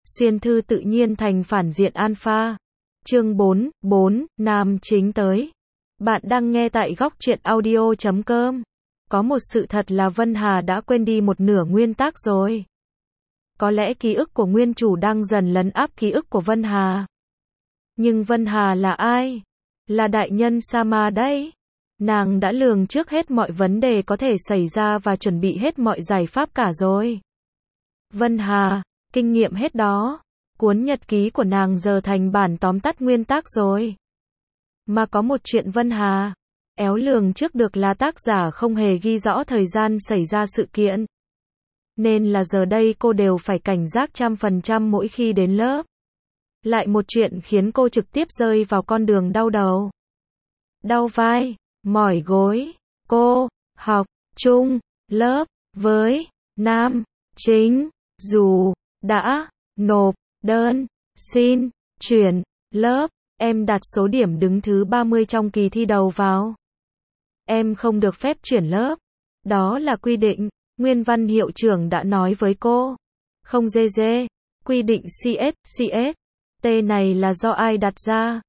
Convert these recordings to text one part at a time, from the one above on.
Xuyên thư tự nhiên thành phản diện alpha. Chương 4, nam chính tới. Bạn đang nghe tại góc truyện audio.com. Có một sự thật là Vân Hà đã quên đi một nửa nguyên tác rồi. Có lẽ ký ức của nguyên chủ đang dần lấn áp ký ức của Vân Hà. Nhưng Vân Hà là ai? Là đại nhân Sama đấy. Nàng đã lường trước hết mọi vấn đề có thể xảy ra và chuẩn bị hết mọi giải pháp cả rồi. Vân Hà, kinh nghiệm hết đó. Cuốn nhật ký của nàng giờ thành bản tóm tắt nguyên tác rồi. Mà có một chuyện Vân Hà éo lường trước được là tác giả không hề ghi rõ thời gian xảy ra sự kiện. Nên là giờ đây cô đều phải cảnh giác 100% mỗi khi đến lớp. Lại một chuyện khiến cô trực tiếp rơi vào con đường đau đầu. Đau vai, mỏi gối. Cô học chung lớp với nam chính, dù đã nộp đơn xin chuyển lớp, em đặt số điểm đứng thứ 30 trong kỳ thi đầu vào. Em không được phép chuyển lớp. Đó là quy định, Nguyên Văn hiệu trưởng đã nói với cô. Không dê dê, quy định CS. T này là do ai đặt ra?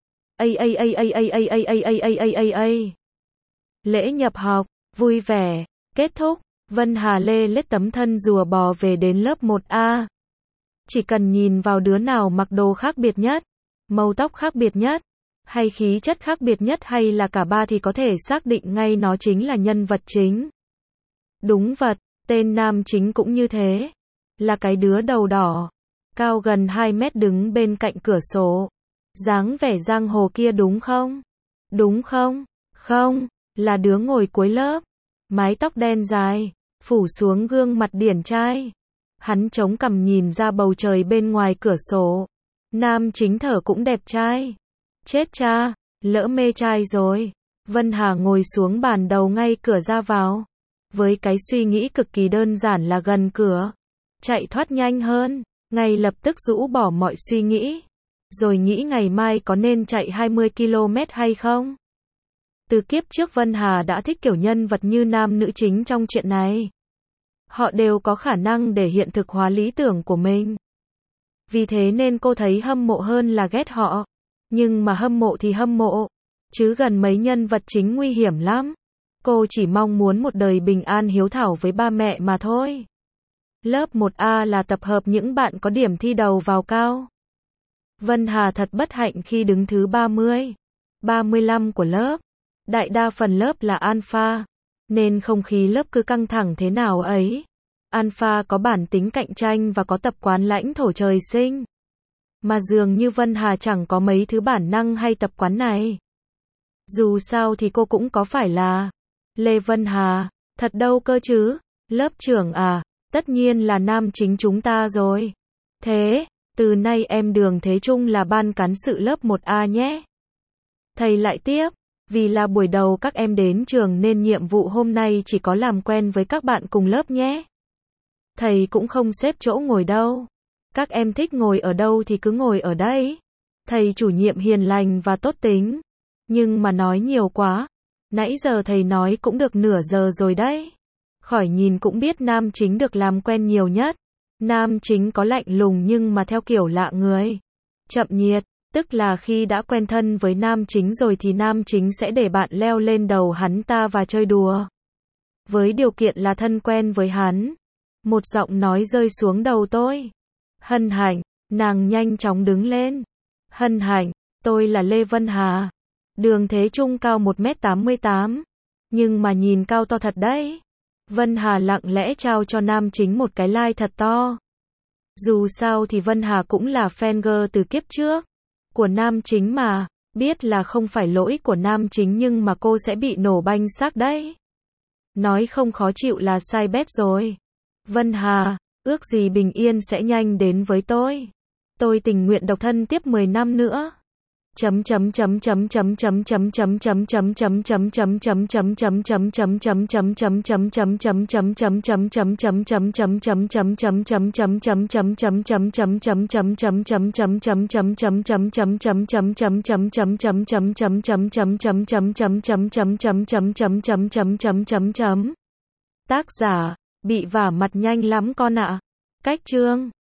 Lễ nhập học, vui vẻ, kết thúc, Vân Hà lê lết tấm thân rùa bò về đến lớp 1A. Chỉ cần nhìn vào đứa nào mặc đồ khác biệt nhất, màu tóc khác biệt nhất, hay khí chất khác biệt nhất hay là cả ba thì có thể xác định ngay nó chính là nhân vật chính. Đúng vật, tên nam chính cũng như thế. Là cái đứa đầu đỏ, cao gần 2 mét đứng bên cạnh cửa sổ. Dáng vẻ giang hồ kia đúng không? Đúng không? Không, là đứa ngồi cuối lớp. Mái tóc đen dài, phủ xuống gương mặt điển trai. Hắn chống cằm nhìn ra bầu trời bên ngoài cửa sổ. Nam chính thở cũng đẹp trai. Chết cha, lỡ mê trai rồi. Vân Hà ngồi xuống bàn đầu ngay cửa ra vào. Với cái suy nghĩ cực kỳ đơn giản là gần cửa, chạy thoát nhanh hơn. Ngay lập tức rũ bỏ mọi suy nghĩ. Rồi nghĩ ngày mai có nên chạy 20 km hay không? Từ kiếp trước Vân Hà đã thích kiểu nhân vật như nam nữ chính trong chuyện này. Họ đều có khả năng để hiện thực hóa lý tưởng của mình. Vì thế nên cô thấy hâm mộ hơn là ghét họ. Nhưng mà hâm mộ thì hâm mộ. Chứ gần mấy nhân vật chính nguy hiểm lắm. Cô chỉ mong muốn một đời bình an hiếu thảo với ba mẹ mà thôi. Lớp 1A là tập hợp những bạn có điểm thi đầu vào cao. Vân Hà thật bất hạnh khi đứng thứ 30, 35 của lớp. Đại đa phần lớp là alpha, nên không khí lớp cứ căng thẳng thế nào ấy. Alpha có bản tính cạnh tranh và có tập quán lãnh thổ trời sinh. Mà dường như Vân Hà chẳng có mấy thứ bản năng hay tập quán này. Dù sao thì cô cũng có phải là Lê Vân Hà, thật đâu cơ chứ. Lớp trưởng à, tất nhiên là nam chính chúng ta rồi. Thế, từ nay em Đường Thế Trung là ban cán sự lớp 1A nhé. Thầy lại tiếp, vì là buổi đầu các em đến trường nên nhiệm vụ hôm nay chỉ có làm quen với các bạn cùng lớp nhé. Thầy cũng không xếp chỗ ngồi đâu. Các em thích ngồi ở đâu thì cứ ngồi ở đấy. Thầy chủ nhiệm hiền lành và tốt tính. Nhưng mà nói nhiều quá. Nãy giờ thầy nói cũng được nửa giờ rồi đấy. Khỏi nhìn cũng biết nam chính được làm quen nhiều nhất. Nam chính có lạnh lùng nhưng mà theo kiểu lạ người. Chậm nhiệt, tức là khi đã quen thân với nam chính rồi thì nam chính sẽ để bạn leo lên đầu hắn ta và chơi đùa. Với điều kiện là thân quen với hắn. Một giọng nói rơi xuống đầu tôi. Hân hạnh, nàng nhanh chóng đứng lên. Hân hạnh, tôi là Lê Vân Hà. Đường Thế Trung cao 1m88. Nhưng mà nhìn cao to thật đấy. Vân Hà lặng lẽ trao cho nam chính một cái like thật to. Dù sao thì Vân Hà cũng là fan girl từ kiếp trước. Của nam chính mà. Biết là không phải lỗi của nam chính nhưng mà cô sẽ bị nổ banh xác đấy. Nói không khó chịu là sai bet rồi. Vân Hà, ước gì bình yên sẽ nhanh đến với tôi. Tôi tình nguyện độc thân tiếp 10 năm nữa. Tác giả, bị vả mặt nhanh lắm con ạ. Cách chương